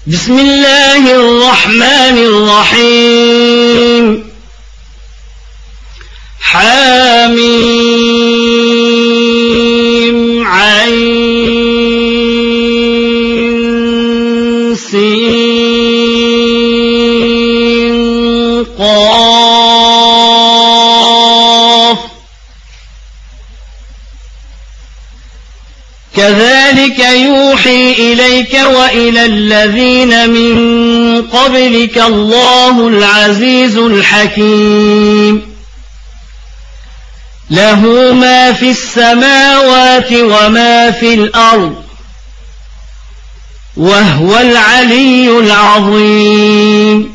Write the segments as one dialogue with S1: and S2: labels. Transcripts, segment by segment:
S1: بسم الله الرحمن الرحيم حميم عين سين قاف كذلك يوحي إليك وإلى الذين من قبلك الله العزيز الحكيم له ما في السماوات وما في الأرض وهو العلي العظيم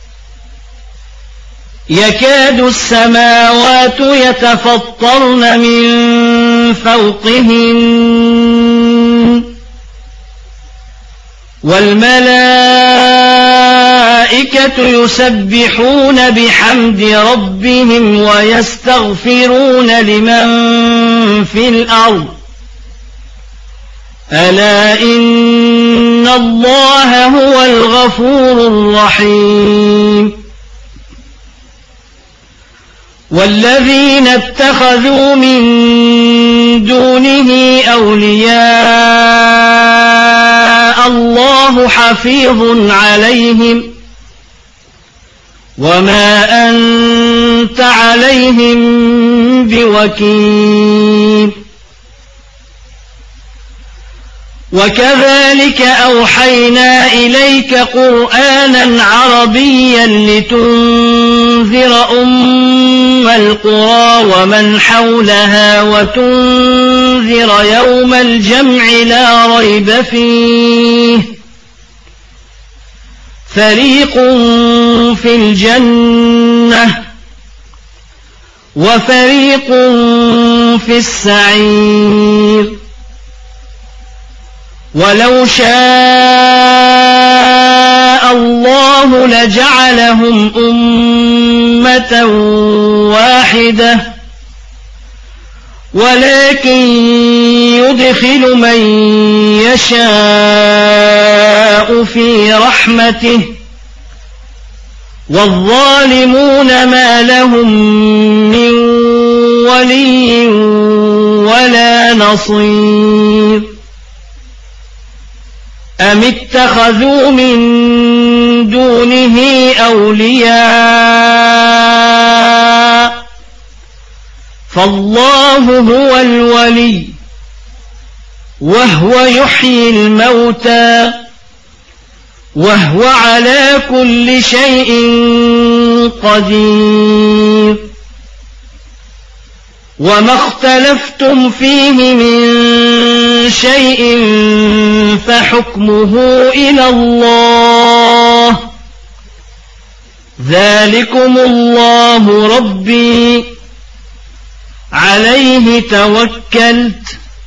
S1: يكاد السماوات يتفطرن من فوقهن والملائكة يسبحون بحمد ربهم ويستغفرون لمن في الأرض ألا إن الله هو الغفور الرحيم والذين اتخذوا من دونه أولياء الله حفيظ عليهم وما أنت عليهم بوكيل وكذلك أوحينا إليك قرآنا عربيا لتنذر أم القرى ومن حولها وتنذر يوم الجمع لا ريب فيه فريق في الجنة وفريق في السعير ولو شاء الله لجعلهم أمة واحدة ولكن يدخل من يشاء في رحمته والظالمون ما لهم من ولي ولا نصير أم اتخذوا من دونه أولياء فالله هو الولي وهو يحيي الموتى وهو على كل شيء قدير وما اختلفتم فيه من شيء فحكمه إلى الله ذلكم الله ربي عليه توكلت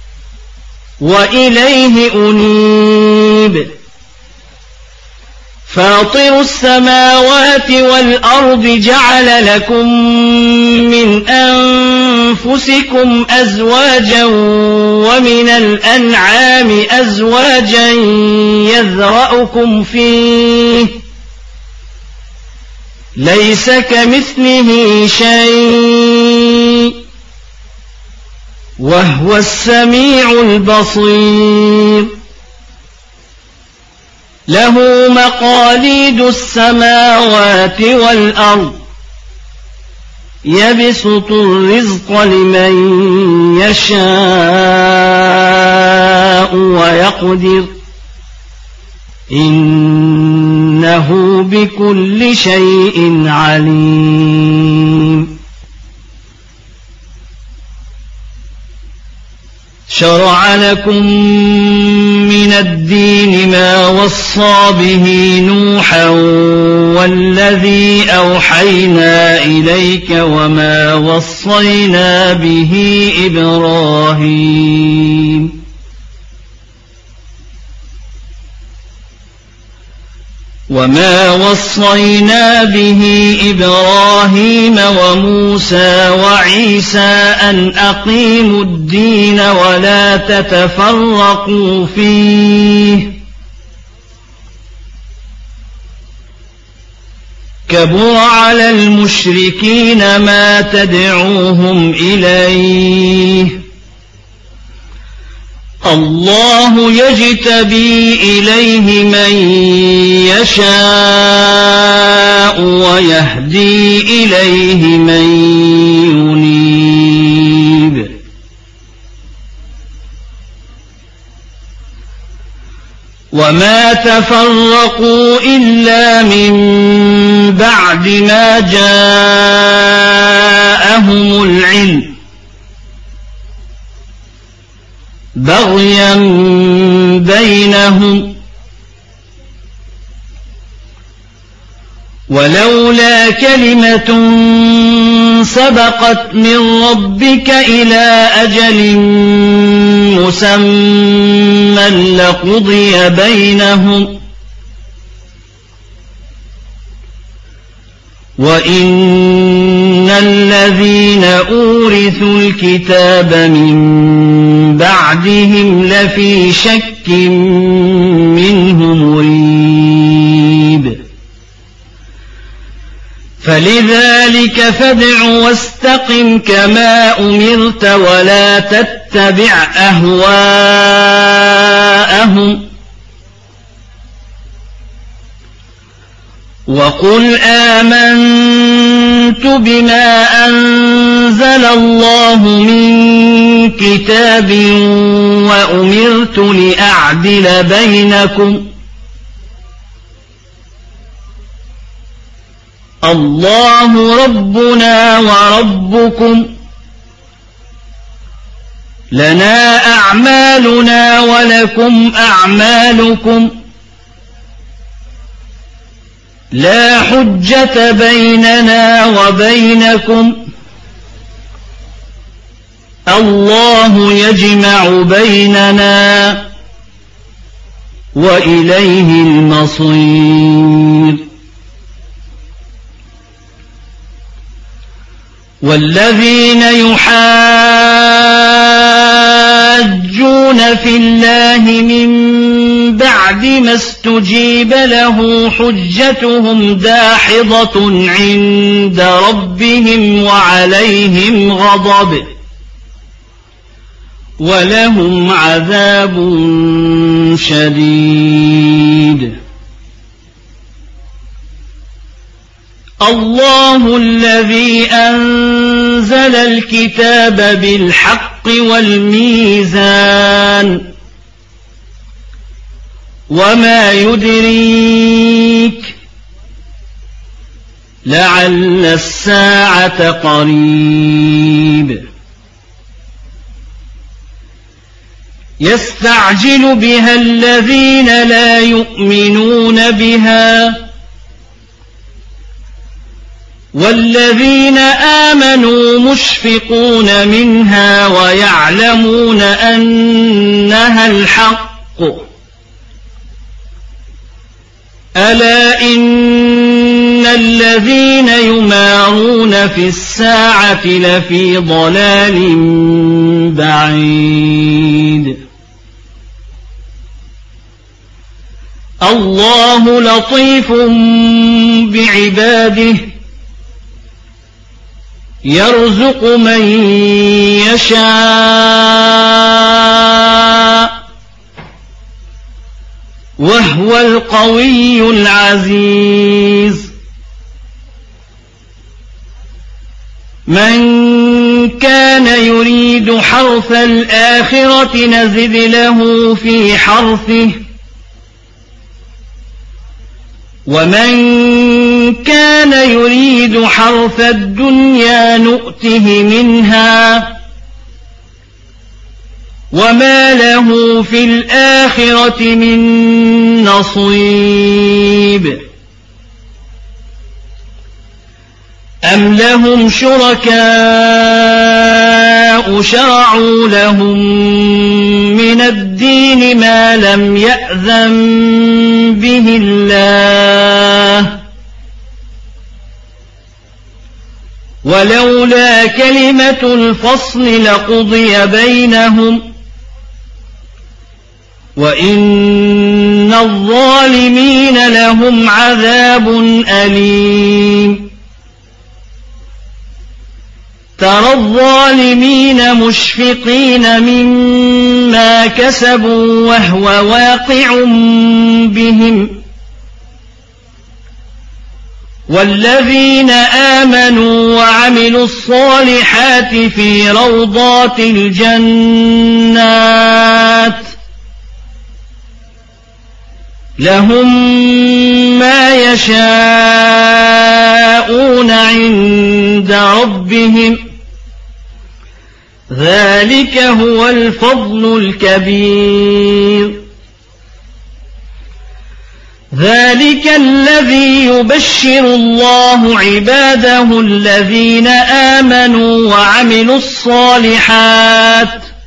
S1: وإليه أنيب فاطر السماوات والأرض جعل لكم من أنفسكم أزواجا ومن الأنعام أزواجا يذرأكم فيه ليس كمثله شيء وهو السميع البصير له مقاليد السماوات والأرض يبسط الرزق لمن يشاء ويقدر إنه بكل شيء عليم شرع لكم من الدين ما وصى به نوحا والذي أوحينا إليك وما وصينا به إبراهيم وموسى وعيسى أن أقيموا الدين ولا تتفرقوا فيه كبر على المشركين ما تدعوهم إليه الله يجتبي إليه من يشاء ويهدي إليه من ينيب وما تفرقوا إلا من بعد ما جاءهم العلم بغيا بينهم ولولا كلمة سبقت من ربك إلى أجل مسمى لقضي بينهم وإن الذين أورثوا الكتاب من بعدهم لفي شك منه مريب فلذلك فادع واستقم كما أمرت ولا تتبع أهواءهم وقل آمنت بما أنزل الله من كتاب وأمرت لأعدل بينكم الله ربنا وربكم لنا أعمالنا ولكم أعمالكم لا حجة بيننا وبينكم الله يجمع بيننا وإليه المصير والذين يحاجون في الله من بعد ما استجيب له حجتهم داحضة عند ربهم وعليهم غضب ولهم عذاب شديد الله الذي أنزل الكتاب بالحق والميزان وما يدريك لعل الساعة قريب يستعجل بها الذين لا يؤمنون بها والذين آمنوا مشفقون منها ويعلمون أنها الحق ألا إن الذين يمارون في الساعة لفي ضلال بعيد الله لطيف بعباده يرزق من يشاء وهو القوي العزيز من كان يريد حرث الآخرة نزد له في حرثه ومن كان يريد حرث الدنيا نؤته منها وما له في الآخرة من نصيب أم لهم شركاء شرعوا لهم من الدين ما لم يأذن به الله ولولا كلمة الفصل لقضي بينهم وإن الظالمين لهم عذاب أليم ترى الظالمين مشفقين مما كسبوا وهو واقع بهم والذين آمنوا وعملوا الصالحات في روضات الجنات لهم ما يشاءون عند ربهم ذلك هو الفضل الكبير ذلك الذي يبشر الله عباده الذين آمنوا وعملوا الصالحات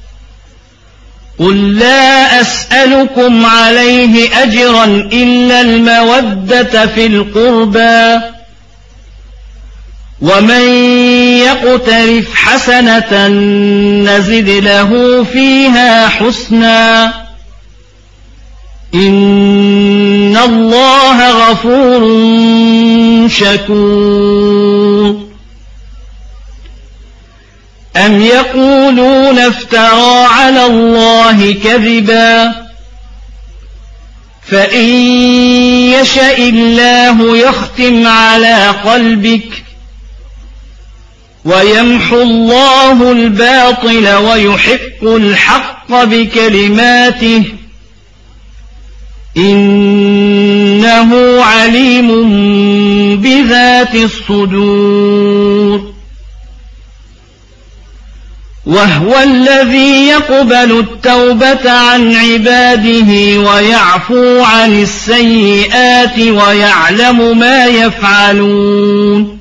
S1: قل لا أسألكم عليه أجرا إلا المودة في القربى ومن يقترف حسنة نزد له فيها حسنا إن الله غفور شكور أم يقولون افترى على الله كذبا فإن يشأ الله يختم على قلبك ويمحو الله الباطل ويحق الحق بكلماته إنه عليم بذات الصدور وهو الذي يقبل التوبة عن عباده ويعفو عن السيئات ويعلم ما يفعلون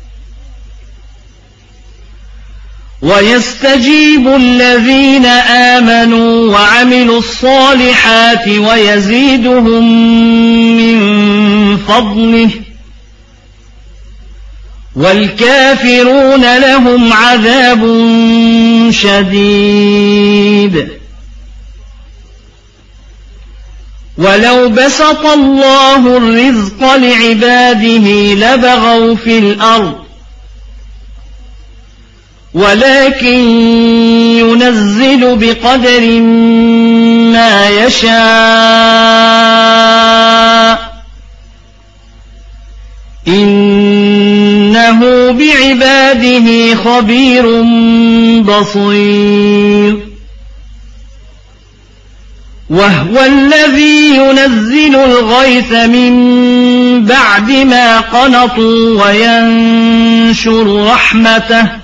S1: ويستجيب الذين آمنوا وعملوا الصالحات ويزيدهم من فضله والكافرون لهم عذاب شديد ولو بسط الله الرزق لعباده لبغوا في الأرض ولكن ينزل بقدر ما يشاء إنه بعباده خبير بصير وهو الذي ينزل الغيث من بعد ما قنطوا وينشر رحمته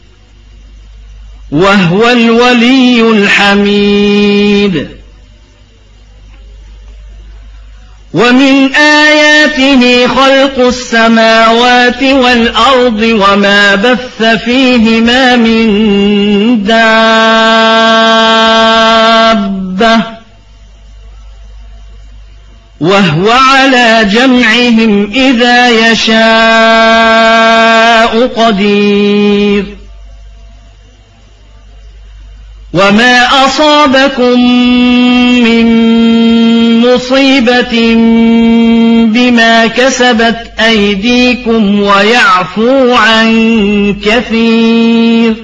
S1: وهو الولي الحميد ومن آياته خلق السماوات والأرض وما بث فيهما من دابة وهو على جمعهم إذا يشاء قدير وما أصابكم من مصيبة بما كسبت أيديكم ويعفو عن كثير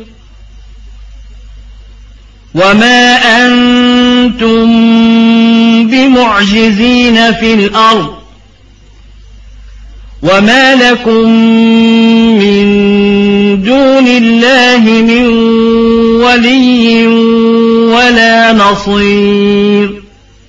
S1: وما أنتم بمعجزين في الأرض وما لكم من دون الله من ولي ولا نصير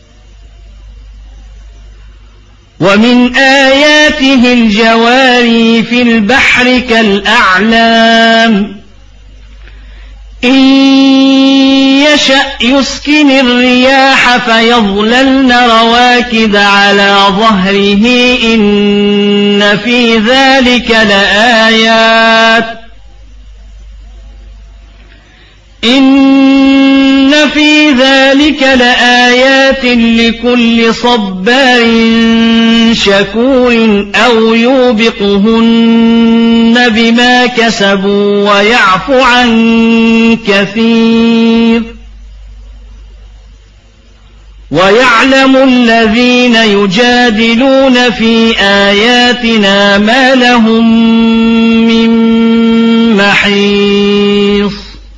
S1: ومن آياته الجواري في البحر كالأعلام إن يشأ يسكن الرياح فيظللن رواكد على ظهره إن في ذلك لآيات لكل صبار شكور أو يوبقهن بما كسبوا ويعفو عن كثير ويعلم الذين يجادلون في آياتنا ما لهم من محيص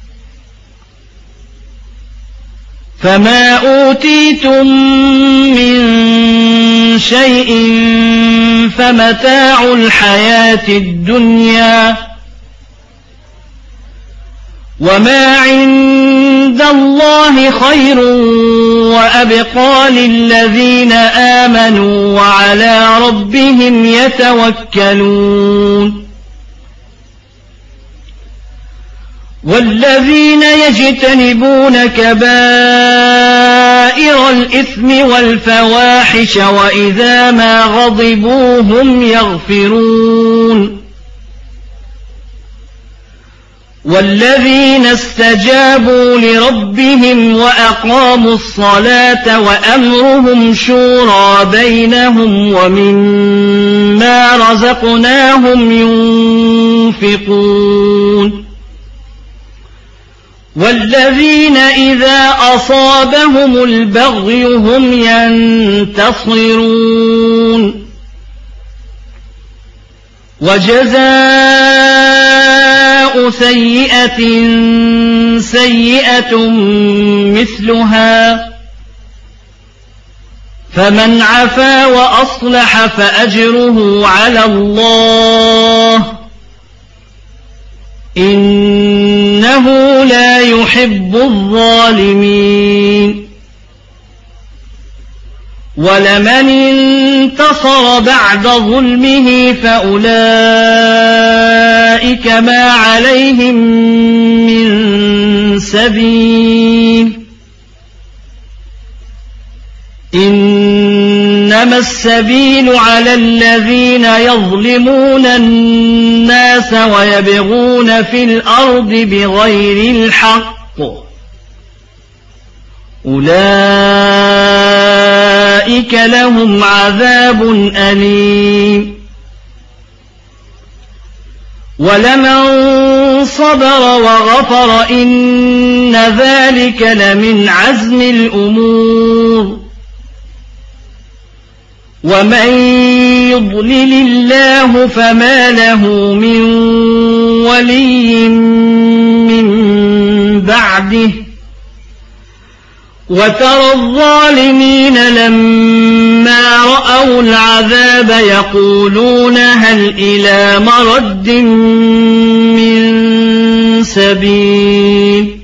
S1: فما أوتيتم من شيء فمتاع الحياة الدنيا وما عند الله خير وأبقى للذين آمنوا وعلى ربهم يتوكلون والذين يجتنبون كبائر الإثم والفواحش وإذا ما غضبوا هم يغفرون والذين استجابوا لربهم وأقاموا الصلاة وأمرهم شورى بينهم ومما رزقناهم ينفقون والذين إذا أصابهم البغي هم ينتصرون وجزاء سيئة سيئة مثلها فمن عفا وأصلح فأجره على الله إنه لا يحب الظالمين ولمن انتصر بعد ظلمه فأولئك ما عليهم من سبيل إنما السبيل على الذين يظلمون الناس ويبغون في الأرض بغير الحق أولئك لهم عذاب أليم ولمن صبر وغفر إن ذلك لمن عزم الأمور ومن يضلل الله فما له من ولي من بعده وترى الظالمين لما رأوا العذاب يقولون هل إلى مرد من سبيل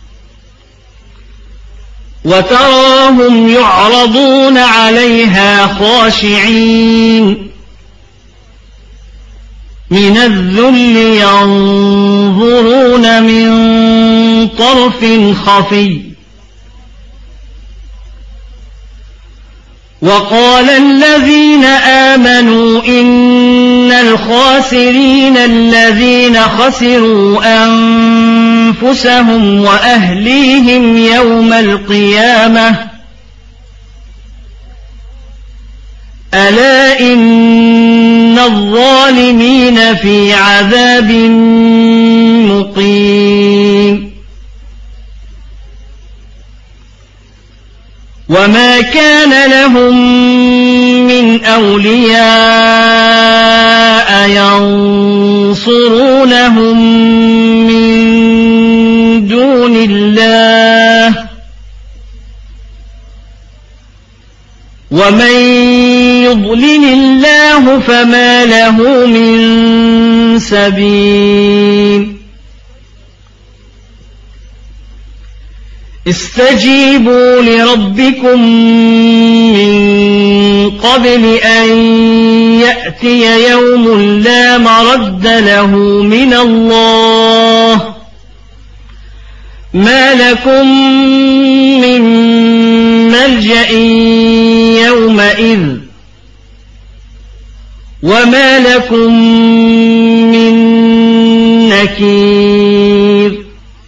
S1: وتراهم يعرضون عليها خاشعين من الذل ينظرون من طرف خفي وقال الذين آمنوا إن الخاسرين الذين خسروا أنفسهم وأهليهم يوم القيامة ألا إن الظالمين في عذاب مقيم وما كان لهم من أولياء ينصرونهم من دون الله ومن يضلل الله فما له من سبيل استجيبوا لربكم من قبل أن يأتي يوم لا مرد له من الله ما لكم من ملجأ يومئذ وما لكم من نكير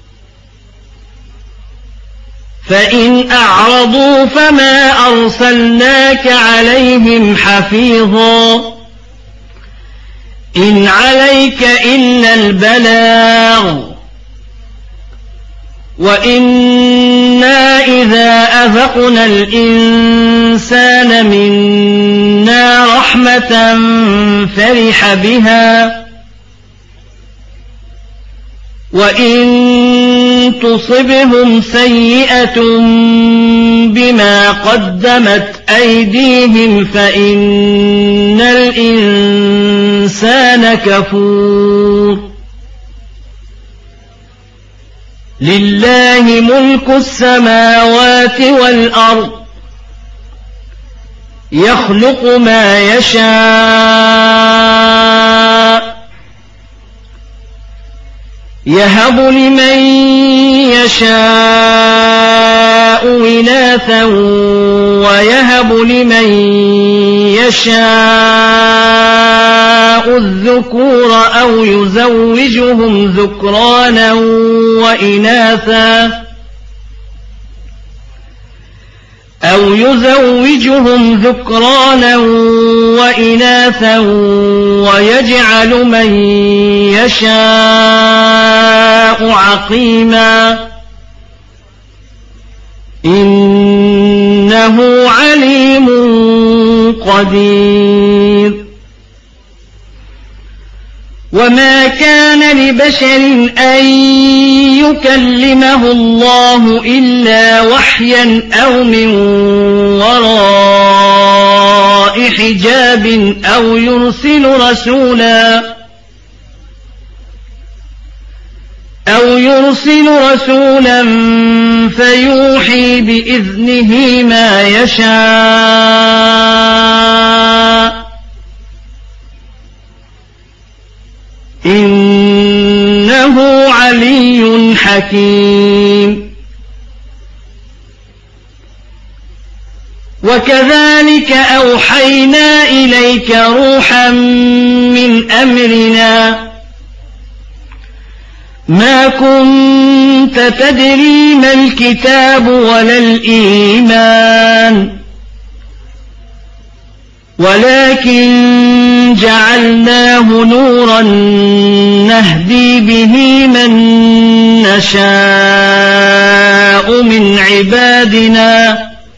S1: فإن أعرضوا فما أرسلناك عليهم حفيظا إن عليك إلا البلاغ وإنا إذا أذقنا الإنسان منا رحمة فرح بها وإن تصبهم سيئة بما قدمت أيديهم فإن الإنسان كفور لله ملك السماوات والأرض يخلق ما يشاء يهب لمن يشاء إناثا ويهب لمن يشاء الذكور أو يزوجهم ذكرانا وإناثا ويجعل من يشاء عقيما إنه عليم قدير وما كان لبشر أن يكلمه الله إلا وحيا أو من وراء حجاب أو يرسل رسولا فيوحي بإذنه ما يشاء إنه علي حكيم وكذلك أوحينا إليك روحا من أمرنا ما كنت تدري ما الكتاب ولا الإيمان ولكن جعلناه نورا نهدي به من نشاء من عبادنا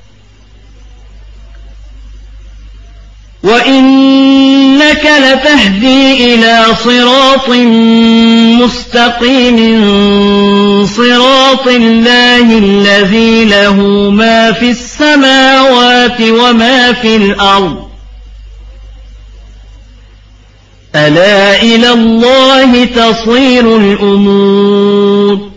S1: وإنك لتهدي إلى صراط مستقيم صراط الله الذي له ما في السماوات وما في الأرض ألا إلى الله تصير الأمور